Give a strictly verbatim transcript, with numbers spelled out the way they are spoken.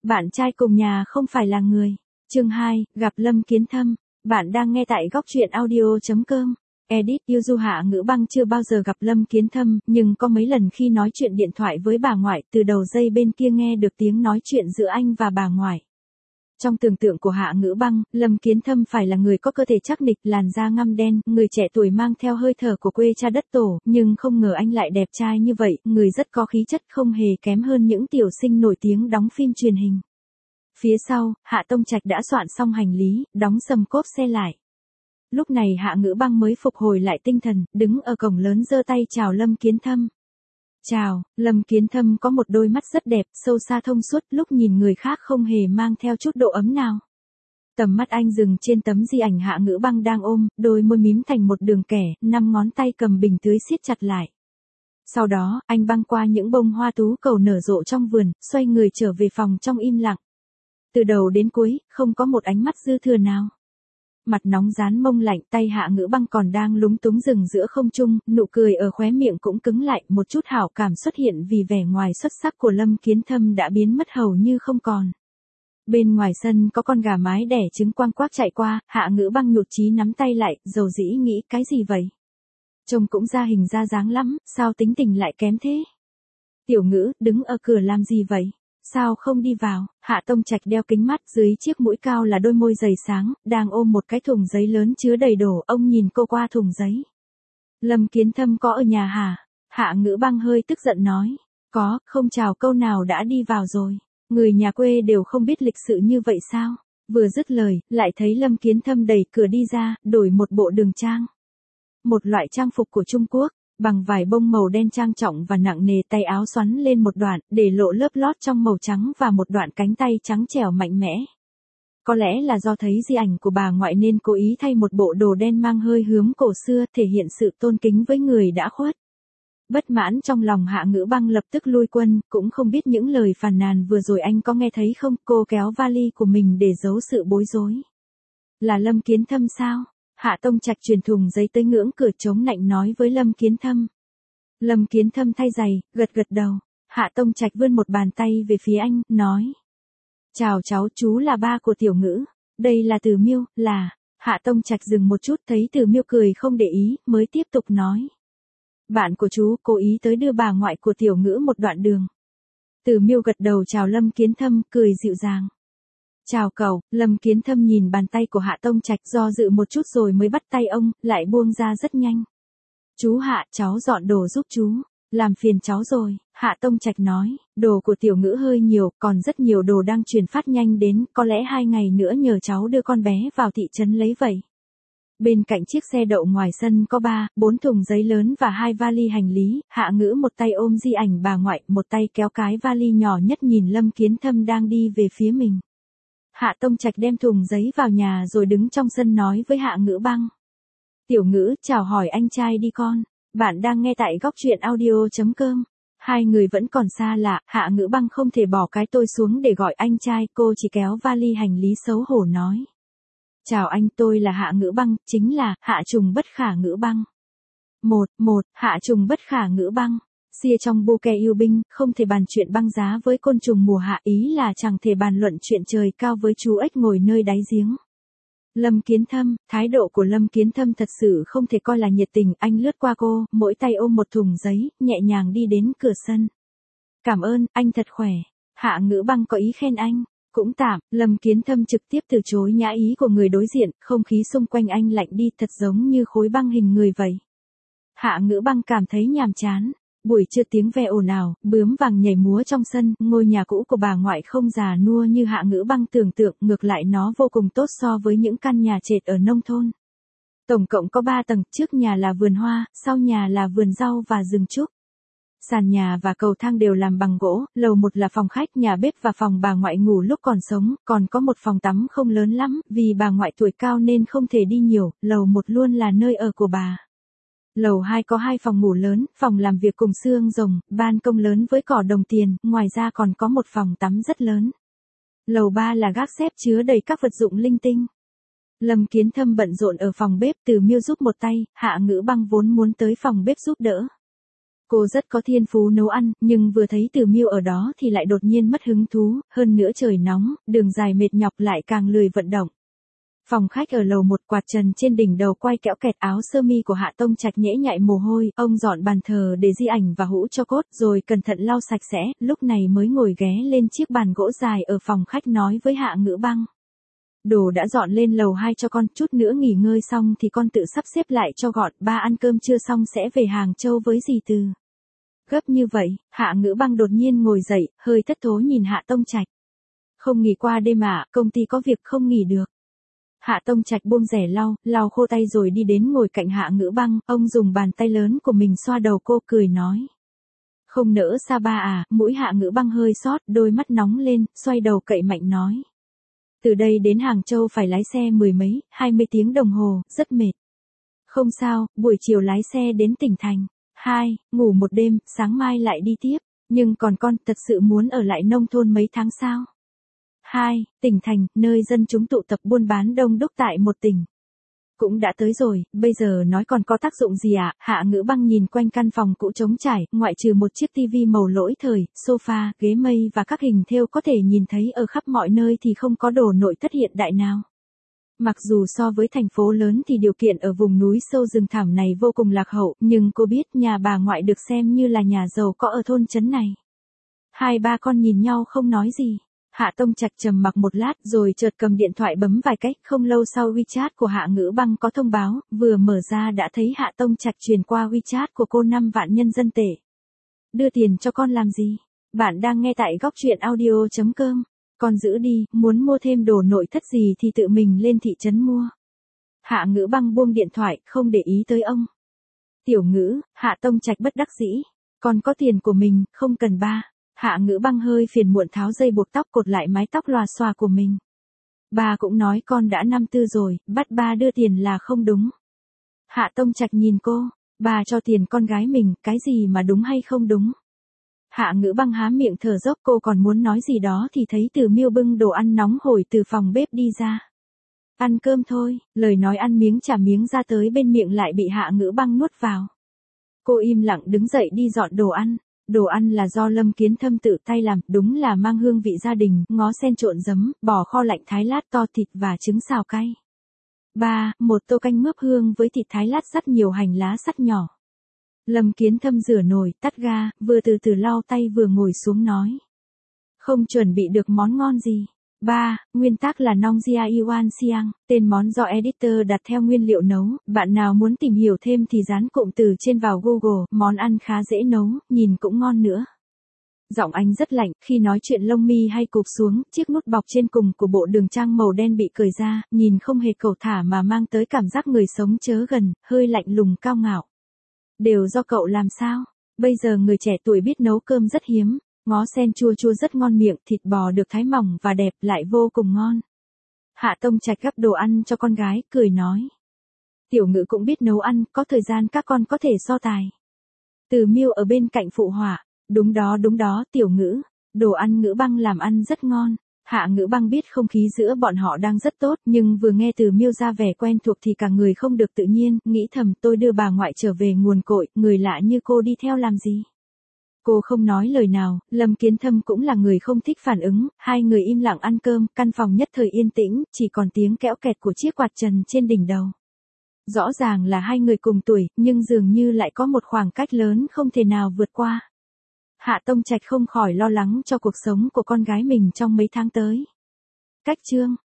Bạn trai cùng nhà không phải là người. Chương hai, gặp Lâm Kiến Thâm. Bạn đang nghe tại góc truyện audio chấm com. Edit yêu du Hạ Ngữ Băng chưa bao giờ gặp Lâm Kiến Thâm, nhưng có mấy lần khi nói chuyện điện thoại với bà ngoại, từ đầu dây bên kia nghe được tiếng nói chuyện giữa anh và bà ngoại. Trong tưởng tượng của Hạ Ngữ Băng, Lâm Kiến Thâm phải là người có cơ thể chắc nịch, làn da ngăm đen, người trẻ tuổi mang theo hơi thở của quê cha đất tổ, nhưng không ngờ anh lại đẹp trai như vậy, người rất có khí chất, không hề kém hơn những tiểu sinh nổi tiếng đóng phim truyền hình. Phía sau, Hạ Tông Trạch đã soạn xong hành lý, đóng sầm cốp xe lại. Lúc này Hạ Ngữ Băng mới phục hồi lại tinh thần, đứng ở cổng lớn giơ tay chào Lâm Kiến Thâm. Chào, Lâm Kiến Thâm có một đôi mắt rất đẹp, sâu xa thông suốt, lúc nhìn người khác không hề mang theo chút độ ấm nào. Tầm mắt anh dừng trên tấm di ảnh Hạ Ngữ Băng đang ôm, đôi môi mím thành một đường kẻ, năm ngón tay cầm bình tưới siết chặt lại. Sau đó, anh băng qua những bông hoa tú cầu nở rộ trong vườn, xoay người trở về phòng trong im lặng. Từ đầu đến cuối, không có một ánh mắt dư thừa nào. Mặt nóng rán mông lạnh, tay Hạ Ngữ Băng còn đang lúng túng dừng giữa không trung, nụ cười ở khóe miệng cũng cứng lại, một chút hảo cảm xuất hiện vì vẻ ngoài xuất sắc của Lâm Kiến Thâm đã biến mất hầu như không còn. Bên ngoài sân có con gà mái đẻ trứng quang quác chạy qua, Hạ Ngữ Băng nhụt chí nắm tay lại, dầu dĩ nghĩ cái gì vậy? Trông cũng ra hình ra dáng lắm, sao tính tình lại kém thế? Tiểu Ngữ, đứng ở cửa làm gì vậy? Sao không đi vào? Hạ Tông Trạch đeo kính mắt, dưới chiếc mũi cao là đôi môi dày sáng, đang ôm một cái thùng giấy lớn chứa đầy đồ, ông nhìn cô qua thùng giấy. Lâm Kiến Thâm có ở nhà hả? Hạ Ngữ Băng hơi tức giận nói. Có, không chào câu nào đã đi vào rồi. Người nhà quê đều không biết lịch sự như vậy sao? Vừa dứt lời, lại thấy Lâm Kiến Thâm đẩy cửa đi ra, đổi một bộ đường trang. Một loại trang phục của Trung Quốc. Bằng vải bông màu đen trang trọng và nặng nề, tay áo xoắn lên một đoạn, để lộ lớp lót trong màu trắng và một đoạn cánh tay trắng trẻo mạnh mẽ. Có lẽ là do thấy di ảnh của bà ngoại nên cố ý thay một bộ đồ đen mang hơi hướng cổ xưa, thể hiện sự tôn kính với người đã khuất. Bất mãn trong lòng Hạ Ngữ Băng lập tức lui quân, cũng không biết những lời phàn nàn vừa rồi anh có nghe thấy không, cô kéo vali của mình để giấu sự bối rối. Là Lâm Kiến Thâm sao? Hạ Tông Trạch truyền thùng giấy tới ngưỡng cửa chống nạnh nói với Lâm Kiến Thâm. Lâm Kiến Thâm thay giày, gật gật đầu. Hạ Tông Trạch vươn một bàn tay về phía anh, nói. Chào cháu, chú là ba của Tiểu Ngữ. Đây là Từ Miêu, là. Hạ Tông Trạch dừng một chút, thấy Từ Miêu cười không để ý, mới tiếp tục nói. Bạn của chú cố ý tới đưa bà ngoại của Tiểu Ngữ một đoạn đường. Từ Miêu gật đầu chào Lâm Kiến Thâm, cười dịu dàng. Chào cậu, Lâm Kiến Thâm nhìn bàn tay của Hạ Tông Trạch, do dự một chút rồi mới bắt tay ông, lại buông ra rất nhanh. Chú Hạ, cháu dọn đồ giúp chú. Làm phiền cháu rồi, Hạ Tông Trạch nói, đồ của Tiểu Ngữ hơi nhiều, còn rất nhiều đồ đang chuyển phát nhanh đến, có lẽ hai ngày nữa nhờ cháu đưa con bé vào thị trấn lấy vậy. Bên cạnh chiếc xe đậu ngoài sân có ba, bốn thùng giấy lớn và hai vali hành lý, Hạ Ngữ một tay ôm di ảnh bà ngoại, một tay kéo cái vali nhỏ nhất nhìn Lâm Kiến Thâm đang đi về phía mình. Hạ Tông Trạch đem thùng giấy vào nhà rồi đứng trong sân nói với Hạ Ngữ Băng. Tiểu Ngữ, chào hỏi anh trai đi con. Bạn đang nghe tại góc truyện audio chấm com. Hai người vẫn còn xa lạ, Hạ Ngữ Băng không thể bỏ cái tôi xuống để gọi anh trai, cô chỉ kéo vali hành lý xấu hổ nói. Chào anh, tôi là Hạ Ngữ Băng, chính là Hạ Trùng Bất Khả Ngữ Băng. Một, một, Hạ Trùng Bất Khả Ngữ Băng. Xia trong bộ kè yêu binh, không thể bàn chuyện băng giá với côn trùng mùa hạ, ý là chẳng thể bàn luận chuyện trời cao với chú ếch ngồi nơi đáy giếng. Lâm Kiến Thâm, thái độ của Lâm Kiến Thâm thật sự không thể coi là nhiệt tình, anh lướt qua cô, mỗi tay ôm một thùng giấy, nhẹ nhàng đi đến cửa sân. Cảm ơn, anh thật khỏe. Hạ Ngữ Băng có ý khen anh. Cũng tạm, Lâm Kiến Thâm trực tiếp từ chối nhã ý của người đối diện, không khí xung quanh anh lạnh đi, thật giống như khối băng hình người vậy. Hạ Ngữ Băng cảm thấy nhàm chán. Buổi trưa tiếng ve ồn ào, bướm vàng nhảy múa trong sân, ngôi nhà cũ của bà ngoại không già nua như Hạ Ngữ Băng tưởng tượng, ngược lại nó vô cùng tốt so với những căn nhà trệt ở nông thôn. Tổng cộng có ba tầng, trước nhà là vườn hoa, sau nhà là vườn rau và rừng trúc. Sàn nhà và cầu thang đều làm bằng gỗ, lầu một là phòng khách, nhà bếp và phòng bà ngoại ngủ lúc còn sống, còn có một phòng tắm không lớn lắm, vì bà ngoại tuổi cao nên không thể đi nhiều, lầu một luôn là nơi ở của bà. Lầu hai có hai phòng ngủ lớn, phòng làm việc cùng xương rồng, ban công lớn với cỏ đồng tiền, ngoài ra còn có một phòng tắm rất lớn. Lầu ba là gác xếp chứa đầy các vật dụng linh tinh. Lâm Kiến Thâm bận rộn ở phòng bếp, Từ Miêu giúp một tay, Hạ Ngữ Băng vốn muốn tới phòng bếp giúp đỡ. Cô rất có thiên phú nấu ăn, nhưng vừa thấy Từ Miêu ở đó thì lại đột nhiên mất hứng thú, hơn nữa trời nóng, đường dài mệt nhọc lại càng lười vận động. Phòng khách ở lầu một, quạt trần trên đỉnh đầu quay kẽo kẹt, áo sơ mi của Hạ Tông Trạch nhễ nhại mồ hôi, ông dọn bàn thờ để di ảnh và hũ cho cốt, rồi cẩn thận lau sạch sẽ, lúc này mới ngồi ghé lên chiếc bàn gỗ dài ở phòng khách nói với Hạ Ngữ Băng. Đồ đã dọn lên lầu hai cho con, chút nữa nghỉ ngơi xong thì con tự sắp xếp lại cho gọn, ba ăn cơm trưa xong sẽ về Hàng Châu với dì Từ. Gấp như vậy, Hạ Ngữ Băng đột nhiên ngồi dậy, hơi thất thố nhìn Hạ Tông Trạch. Không nghỉ qua đêm à, công ty có việc không nghỉ được. Hạ Tông Trạch buông rẻ lau, lau khô tay rồi đi đến ngồi cạnh Hạ Ngữ Băng, ông dùng bàn tay lớn của mình xoa đầu cô cười nói. Không nỡ xa ba à, mũi Hạ Ngữ Băng hơi xót, đôi mắt nóng lên, xoay đầu cậy mạnh nói. Từ đây đến Hàng Châu phải lái xe mười mấy, hai mươi tiếng đồng hồ, rất mệt. Không sao, buổi chiều lái xe đến tỉnh thành. Hai, ngủ một đêm, sáng mai lại đi tiếp. Nhưng còn con thật sự muốn ở lại nông thôn mấy tháng sao? Hai, tỉnh thành, nơi dân chúng tụ tập buôn bán đông đúc tại một tỉnh. Cũng đã tới rồi, bây giờ nói còn có tác dụng gì ạ? À? Hạ Ngữ Băng nhìn quanh căn phòng cũ trống trải, ngoại trừ một chiếc tivi màu lỗi thời, sofa, ghế mây và các hình thêu có thể nhìn thấy ở khắp mọi nơi thì không có đồ nội thất hiện đại nào. Mặc dù so với thành phố lớn thì điều kiện ở vùng núi sâu rừng thẳm này vô cùng lạc hậu, nhưng cô biết nhà bà ngoại được xem như là nhà giàu có ở thôn trấn này. Hai ba con nhìn nhau không nói gì. Hạ Tông Trạch trầm mặc một lát rồi chợt cầm điện thoại bấm vài cách, không lâu sau WeChat của Hạ Ngữ Băng có thông báo, vừa mở ra đã thấy Hạ Tông Trạch truyền qua WeChat của cô năm vạn nhân dân tệ. Đưa tiền cho con làm gì? Bạn đang nghe tại góc truyện audio chấm com. Con giữ đi, muốn mua thêm đồ nội thất gì thì tự mình lên thị trấn mua. Hạ Ngữ Băng buông điện thoại, không để ý tới ông. Tiểu Ngữ, Hạ Tông Trạch bất đắc dĩ. Con có tiền của mình, không cần ba. Hạ Ngữ Băng hơi phiền muộn tháo dây buộc tóc cột lại mái tóc lòa xòa của mình. Ba cũng nói con đã năm tư rồi, bắt ba đưa tiền là không đúng. Hạ Tông Trạch nhìn cô, ba cho tiền con gái mình, cái gì mà đúng hay không đúng. Hạ Ngữ Băng há miệng thở dốc, cô còn muốn nói gì đó thì thấy Từ Miêu bưng đồ ăn nóng hổi từ phòng bếp đi ra. Ăn cơm thôi, lời nói ăn miếng trả miếng ra tới bên miệng lại bị Hạ Ngữ Băng nuốt vào. Cô im lặng đứng dậy đi dọn đồ ăn. Đồ ăn là do Lâm Kiến Thâm tự tay làm, đúng là mang hương vị gia đình, ngó sen trộn giấm, bò kho lạnh thái lát to thịt và trứng xào cay. Ba, một tô canh mướp hương với thịt thái lát rất nhiều hành lá sắt nhỏ. Lâm Kiến Thâm rửa nồi, tắt ga, vừa từ từ lau tay vừa ngồi xuống nói. Không chuẩn bị được món ngon gì. Ba, nguyên tắc là Nong Jia Iwan Siang, tên món do editor đặt theo nguyên liệu nấu, bạn nào muốn tìm hiểu thêm thì dán cụm từ trên vào Google, món ăn khá dễ nấu, nhìn cũng ngon nữa. Giọng anh rất lạnh, khi nói chuyện lông mi hay cụp xuống, chiếc nút bọc trên cùng của bộ đường trang màu đen bị cởi ra, nhìn không hề cầu thả mà mang tới cảm giác người sống chớ gần, hơi lạnh lùng cao ngạo. Đều do cậu làm sao? Bây giờ người trẻ tuổi biết nấu cơm rất hiếm. Ngó sen chua chua rất ngon miệng, thịt bò được thái mỏng và đẹp lại vô cùng ngon. Hạ Tông Trạch gắp đồ ăn cho con gái, cười nói. Tiểu Ngữ cũng biết nấu ăn, có thời gian các con có thể so tài. Từ Miêu ở bên cạnh phụ họa. Đúng đó đúng đó Tiểu Ngữ, đồ ăn Ngữ Băng làm ăn rất ngon. Hạ Ngữ Băng biết không khí giữa bọn họ đang rất tốt, nhưng vừa nghe Từ Miêu ra vẻ quen thuộc thì cả người không được tự nhiên, nghĩ thầm tôi đưa bà ngoại trở về nguồn cội, người lạ như cô đi theo làm gì. Cô không nói lời nào, Lâm Kiến Thâm cũng là người không thích phản ứng, hai người im lặng ăn cơm, căn phòng nhất thời yên tĩnh, chỉ còn tiếng kẽo kẹt của chiếc quạt trần trên đỉnh đầu. Rõ ràng là hai người cùng tuổi, nhưng dường như lại có một khoảng cách lớn không thể nào vượt qua. Hạ Tông Trạch không khỏi lo lắng cho cuộc sống của con gái mình trong mấy tháng tới. Cách chương